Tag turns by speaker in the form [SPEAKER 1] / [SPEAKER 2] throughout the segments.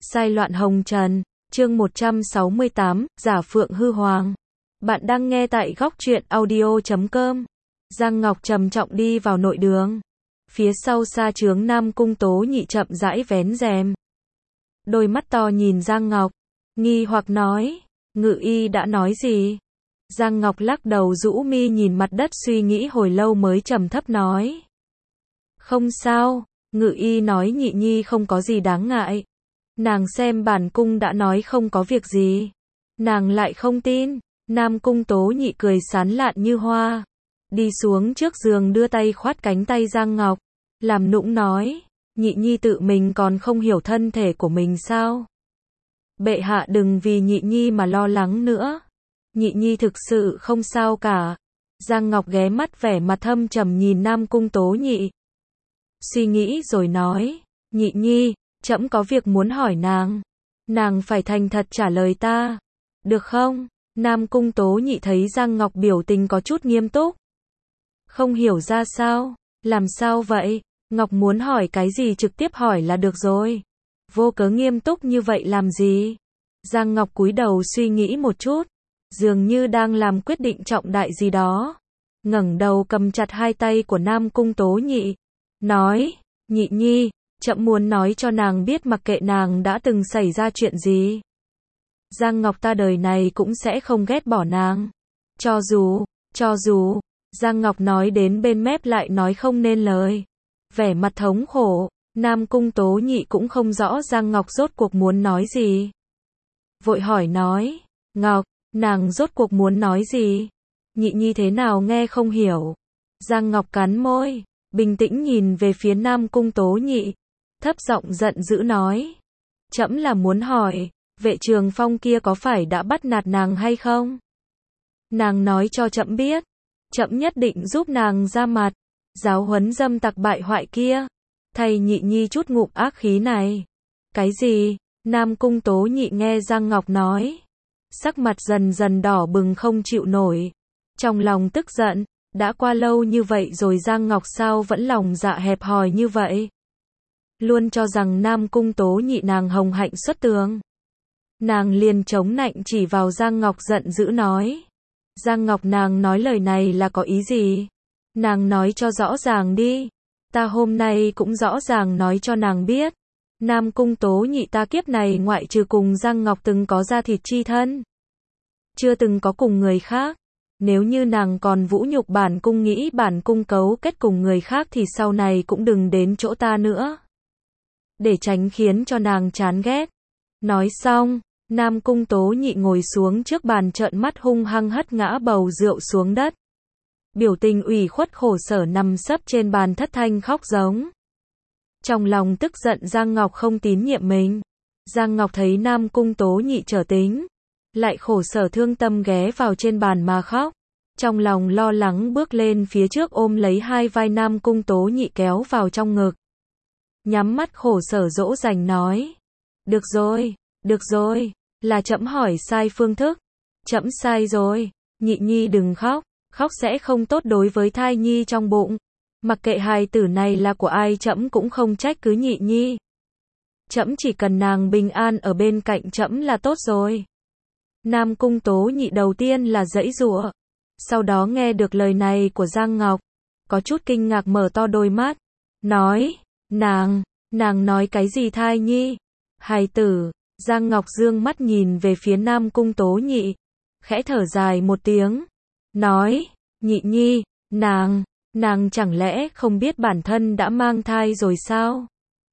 [SPEAKER 1] Sai loạn hồng trần, chương 168, giả phượng hư hoàng. Bạn đang nghe tại góc truyện audio.com. Giang Ngọc trầm trọng đi vào nội đường. Phía sau xa trướng Nam Cung Tố Nhị chậm rãi vén rèm. Đôi mắt to nhìn Giang Ngọc, nghi hoặc nói, Ngự y đã nói gì? Giang Ngọc lắc đầu rũ mi nhìn mặt đất suy nghĩ hồi lâu mới trầm thấp nói. Không sao, Ngự y nói Nhị Nhi không có gì đáng ngại. Nàng xem bản cung đã nói không có việc gì. Nàng lại không tin. Nam Cung Tố Nhị cười sán lạn như hoa. Đi xuống trước giường đưa tay khoát cánh tay Giang Ngọc. Làm nũng nói. Nhị Nhi tự mình còn không hiểu thân thể của mình sao? Bệ hạ đừng vì Nhị Nhi mà lo lắng nữa. Nhị Nhi thực sự không sao cả. Giang Ngọc ghé mắt vẻ mặt thâm trầm nhìn Nam Cung Tố Nhị. Suy nghĩ rồi nói. Nhị Nhi, trẫm có việc muốn hỏi nàng. Nàng phải thành thật trả lời ta. Được không? Nam Cung Tố Nhị thấy Giang Ngọc biểu tình có chút nghiêm túc. Không hiểu ra sao? Làm sao vậy? Ngọc muốn hỏi cái gì trực tiếp hỏi là được rồi. Vô cớ nghiêm túc như vậy làm gì? Giang Ngọc cúi đầu suy nghĩ một chút. Dường như đang làm quyết định trọng đại gì đó. Ngẩng đầu cầm chặt hai tay của Nam Cung Tố Nhị. Nói, Nhị Nhi, trẫm muốn nói cho nàng biết mặc kệ nàng đã từng xảy ra chuyện gì. Giang Ngọc ta đời này cũng sẽ không ghét bỏ nàng. Cho dù, Giang Ngọc nói đến bên mép lại nói không nên lời. Vẻ mặt thống khổ, Nam Cung Tố Nhị cũng không rõ Giang Ngọc rốt cuộc muốn nói gì. Vội hỏi nói, Ngọc, nàng rốt cuộc muốn nói gì? Nhị Nhi thế nào nghe không hiểu. Giang Ngọc cắn môi, bình tĩnh nhìn về phía Nam Cung Tố Nhị. Thấp giọng giận dữ nói. Trẫm là muốn hỏi, vệ Trường Phong kia có phải đã bắt nạt nàng hay không? Nàng nói cho trẫm biết. Trẫm nhất định giúp nàng ra mặt. Giáo huấn dâm tặc bại hoại kia. Thay Nhị Nhi chút ngụm ác khí này. Cái gì? Nam Cung Tố Nhị nghe Giang Ngọc nói. Sắc mặt dần dần đỏ bừng không chịu nổi. Trong lòng tức giận. Đã qua lâu như vậy rồi Giang Ngọc sao vẫn lòng dạ hẹp hòi như vậy? Luôn cho rằng Nam Cung Tố Nhị nàng hồng hạnh xuất tường. Nàng liền chống nạnh chỉ vào Giang Ngọc giận dữ nói. Giang Ngọc nàng nói lời này là có ý gì? Nàng nói cho rõ ràng đi. Ta hôm nay cũng rõ ràng nói cho nàng biết. Nam Cung Tố Nhị ta kiếp này ngoại trừ cùng Giang Ngọc từng có da thịt chi thân. Chưa từng có cùng người khác. Nếu như nàng còn vũ nhục bản cung nghĩ bản cung cấu kết cùng người khác thì sau này cũng đừng đến chỗ ta nữa. Để tránh khiến cho nàng chán ghét. Nói xong, Nam Cung Tố Nhị ngồi xuống trước bàn trợn mắt hung hăng hất ngã bầu rượu xuống đất. Biểu tình ủy khuất khổ sở nằm sấp trên bàn thất thanh khóc giống. Trong lòng tức giận Giang Ngọc không tín nhiệm mình. Giang Ngọc thấy Nam Cung Tố Nhị trở tính. Lại khổ sở thương tâm ghé vào trên bàn mà khóc. Trong lòng lo lắng bước lên phía trước ôm lấy hai vai Nam Cung Tố Nhị kéo vào trong ngực. Nhắm mắt khổ sở dỗ dành nói. Được rồi, là trẫm hỏi sai phương thức. Trẫm sai rồi, Nhị Nhi đừng khóc, khóc sẽ không tốt đối với thai nhi trong bụng. Mặc kệ hài tử này là của ai trẫm cũng không trách cứ Nhị Nhi. Trẫm chỉ cần nàng bình an ở bên cạnh trẫm là tốt rồi. Nam Cung Tố Nhị đầu tiên là giãy giụa. Sau đó nghe được lời này của Giang Ngọc. Có chút kinh ngạc mở to đôi mắt. Nói, nàng nói cái gì thai nhi? Hài tử, Giang Ngọc dương mắt nhìn về phía Nam Cung Tố Nhị. Khẽ thở dài một tiếng. Nói, Nhị Nhi, nàng chẳng lẽ không biết bản thân đã mang thai rồi sao?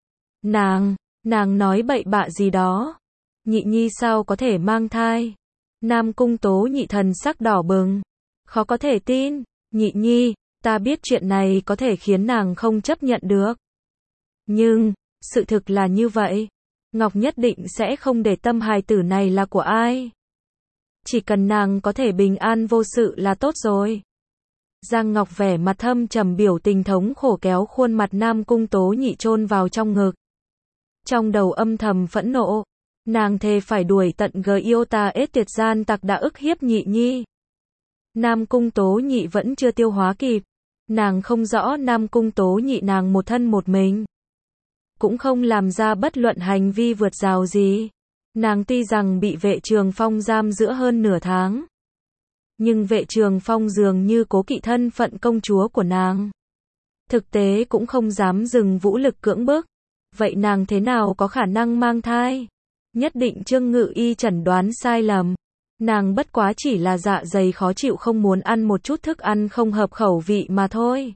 [SPEAKER 1] Nàng nói bậy bạ gì đó. Nhị Nhi sao có thể mang thai? Nam Cung Tố Nhị thần sắc đỏ bừng. Khó có thể tin. Nhị Nhi, ta biết chuyện này có thể khiến nàng không chấp nhận được. Nhưng, sự thực là như vậy. Ngọc nhất định sẽ không để tâm hài tử này là của ai. Chỉ cần nàng có thể bình an vô sự là tốt rồi. Giang Ngọc vẻ mặt thâm trầm biểu tình thống khổ kéo khuôn mặt Nam Cung Tố Nhị chôn vào trong ngực. Trong đầu âm thầm phẫn nộ. Nàng thề phải đuổi tận Giota tuyệt gian tặc đã ức hiếp Nhị Nhi. Nam Cung Tố Nhị vẫn chưa tiêu hóa kịp. Nàng không rõ Nam Cung Tố Nhị nàng một thân một mình. cũng không làm ra bất luận hành vi vượt rào gì. Nàng tuy rằng bị Vệ Trường Phong giam giữ hơn nửa tháng, nhưng Vệ Trường Phong dường như cố kỵ thân phận công chúa của nàng. Thực tế cũng không dám dùng vũ lực cưỡng bức. Vậy nàng thế nào có khả năng mang thai? Nhất định Trương Ngự Y chẩn đoán sai lầm. Nàng bất quá chỉ là dạ dày khó chịu không muốn ăn một chút thức ăn không hợp khẩu vị mà thôi.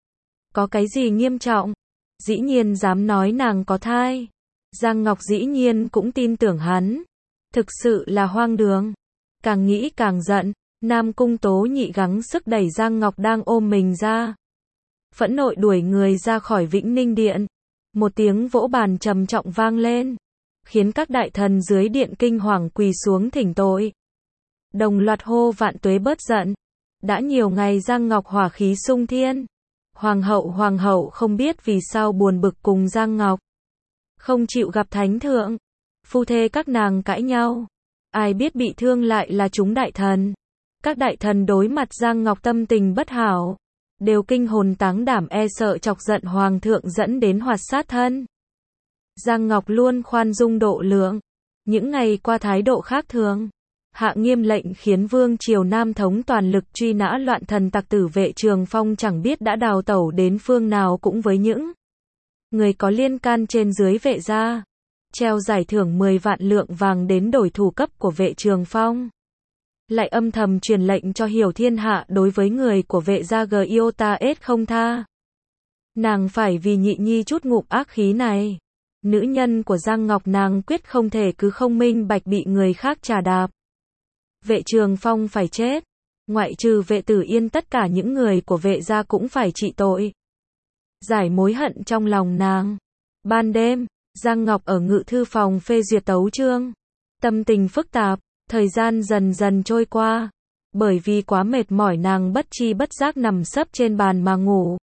[SPEAKER 1] Có cái gì nghiêm trọng? Dĩ nhiên dám nói nàng có thai. Giang Ngọc dĩ nhiên cũng tin tưởng hắn. Thực sự là hoang đường. Càng nghĩ càng giận, Nam Cung Tố Nhị gắng sức đẩy Giang Ngọc đang ôm mình ra. Phẫn nộ đuổi người ra khỏi Vĩnh Ninh Điện. Một tiếng vỗ bàn trầm trọng vang lên, khiến các đại thần dưới điện kinh hoàng quỳ xuống thỉnh tội. Đồng loạt hô vạn tuế bớt giận. Đã nhiều ngày Giang Ngọc hỏa khí sung thiên. Hoàng hậu không biết vì sao buồn bực cùng Giang Ngọc. Không chịu gặp thánh thượng. Phu thê các nàng cãi nhau. Ai biết bị thương lại là chúng đại thần. Các đại thần đối mặt Giang Ngọc tâm tình bất hảo, đều kinh hồn táng đảm e sợ chọc giận hoàng thượng dẫn đến hoạt sát thân. Giang Ngọc luôn khoan dung độ lượng. Những ngày qua thái độ khác thường. Hạ nghiêm lệnh khiến vương triều Nam thống toàn lực truy nã loạn thần tặc tử. Vệ Trường Phong chẳng biết đã đào tẩu đến phương nào cũng với những người có liên can trên dưới Vệ gia. Treo giải thưởng 10 vạn lượng vàng đến đổi thủ cấp của Vệ Trường Phong. Lại âm thầm truyền lệnh cho hiểu thiên hạ đối với người của Vệ gia Giota S không tha. Nàng phải vì nhị nhi chút ngụm ác khí này. Nữ nhân của Giang Ngọc nàng quyết không thể cứ không minh bạch bị người khác trà đạp. Vệ Trường Phong phải chết. Ngoại trừ Vệ Tử Yên tất cả những người của Vệ gia cũng phải trị tội. Giải mối hận trong lòng nàng. Ban đêm, Giang Ngọc ở ngự thư phòng phê duyệt tấu chương. Tâm tình phức tạp, thời gian dần dần trôi qua. Bởi vì quá mệt mỏi nàng bất chi bất giác nằm sấp trên bàn mà ngủ.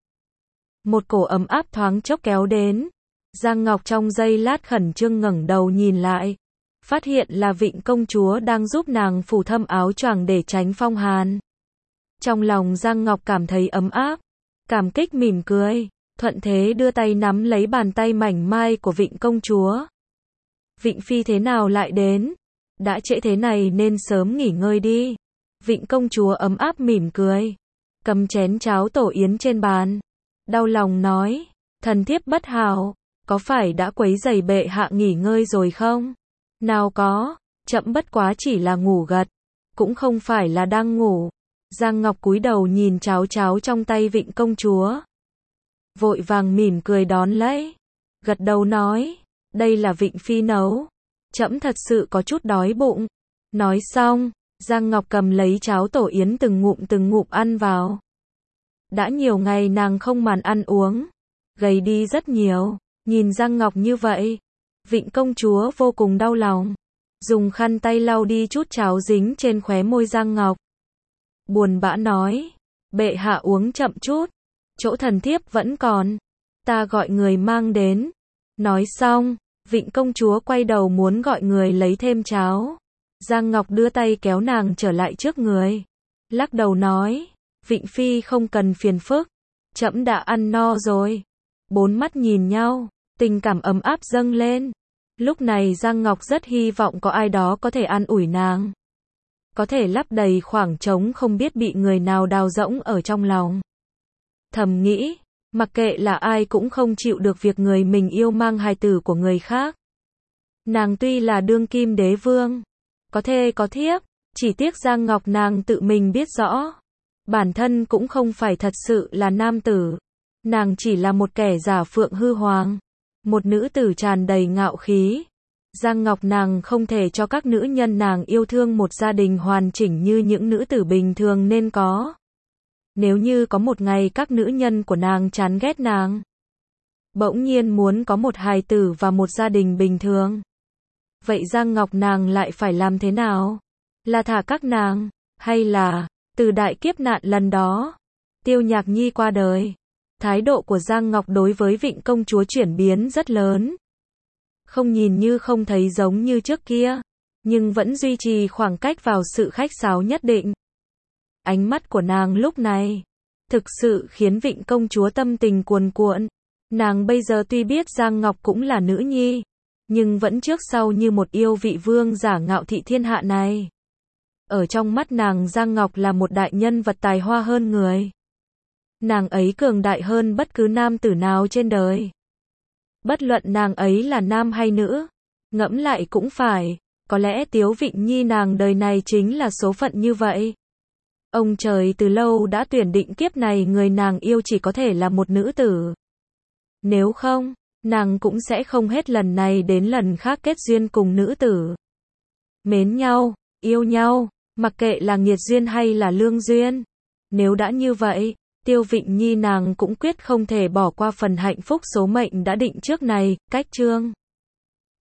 [SPEAKER 1] Một cổ ấm áp thoáng chốc kéo đến. Giang Ngọc trong giây lát khẩn trương ngẩng đầu nhìn lại. Phát hiện là Vịnh công chúa đang giúp nàng phủ thâm áo choàng để tránh phong hàn. Trong lòng Giang Ngọc cảm thấy ấm áp. Cảm kích mỉm cười. Thuận thế đưa tay nắm lấy bàn tay mảnh mai của Vịnh công chúa. Vịnh phi thế nào lại đến? Đã trễ thế này nên sớm nghỉ ngơi đi. Vịnh công chúa ấm áp mỉm cười. Cầm chén cháo tổ yến trên bàn. Đau lòng nói. Thần thiếp bất hảo. Có phải đã quấy rầy bệ hạ nghỉ ngơi rồi không? Nào có. Chậm bất quá chỉ là ngủ gật. Cũng không phải là đang ngủ. Giang Ngọc cúi đầu nhìn cháo trong tay Vịnh công chúa. Vội vàng mỉm cười đón lấy. Gật đầu nói. Đây là Vịnh phi nấu. Trẫm thật sự có chút đói bụng. Nói xong, Giang Ngọc cầm lấy cháo tổ yến từng ngụm ăn vào. Đã nhiều ngày nàng không màn ăn uống. Gầy đi rất nhiều. Nhìn Giang Ngọc như vậy, Vịnh công chúa vô cùng đau lòng. Dùng khăn tay lau đi chút cháo dính trên khóe môi Giang Ngọc. Buồn bã nói. Bệ hạ uống chậm chút. Chỗ thần thiếp vẫn còn. Ta gọi người mang đến. Nói xong, Vịnh công chúa quay đầu muốn gọi người lấy thêm cháo. Giang Ngọc đưa tay kéo nàng trở lại trước người. Lắc đầu nói. Vịnh phi không cần phiền phức. Trẫm đã ăn no rồi. Bốn mắt nhìn nhau. Tình cảm ấm áp dâng lên. Lúc này Giang Ngọc rất hy vọng có ai đó có thể an ủi nàng. Có thể lấp đầy khoảng trống không biết bị người nào đào rỗng ở trong lòng. Thầm nghĩ, mặc kệ là ai cũng không chịu được việc người mình yêu mang hài tử của người khác. Nàng tuy là đương kim đế vương, có thê có thiếp, chỉ tiếc Giang Ngọc nàng tự mình biết rõ. Bản thân cũng không phải thật sự là nam tử. Nàng chỉ là một kẻ giả phượng hư hoàng. Một nữ tử tràn đầy ngạo khí. Giang Ngọc nàng không thể cho các nữ nhân nàng yêu thương một gia đình hoàn chỉnh như những nữ tử bình thường nên có. Nếu như có một ngày các nữ nhân của nàng chán ghét nàng, bỗng nhiên muốn có một hài tử và một gia đình bình thường, vậy Giang Ngọc nàng lại phải làm thế nào? Là thả các nàng, hay là, từ đại kiếp nạn lần đó, Tiêu Nhạc Nhi qua đời, thái độ của Giang Ngọc đối với Vịnh công chúa chuyển biến rất lớn. Không nhìn như không thấy giống như trước kia, nhưng vẫn duy trì khoảng cách vào sự khách sáo nhất định. Ánh mắt của nàng lúc này thực sự khiến Vịnh công chúa tâm tình cuồn cuộn. Nàng bây giờ tuy biết Giang Ngọc cũng là nữ nhi, nhưng vẫn trước sau như một yêu vị vương giả ngạo thị thiên hạ này. Ở trong mắt nàng Giang Ngọc là một đại nhân vật tài hoa hơn người. Nàng ấy cường đại hơn bất cứ nam tử nào trên đời. Bất luận nàng ấy là nam hay nữ, ngẫm lại cũng phải, có lẽ Tiếu Vịnh Nhi nàng đời này chính là số phận như vậy. Ông trời từ lâu đã tuyển định kiếp này người nàng yêu chỉ có thể là một nữ tử. Nếu không, nàng cũng sẽ không hết lần này đến lần khác kết duyên cùng nữ tử. Mến nhau, yêu nhau, mặc kệ là nghiệt duyên hay là lương duyên. Nếu đã như vậy, Tiêu Vịnh Nhi nàng cũng quyết không thể bỏ qua phần hạnh phúc số mệnh đã định trước này. Cách chương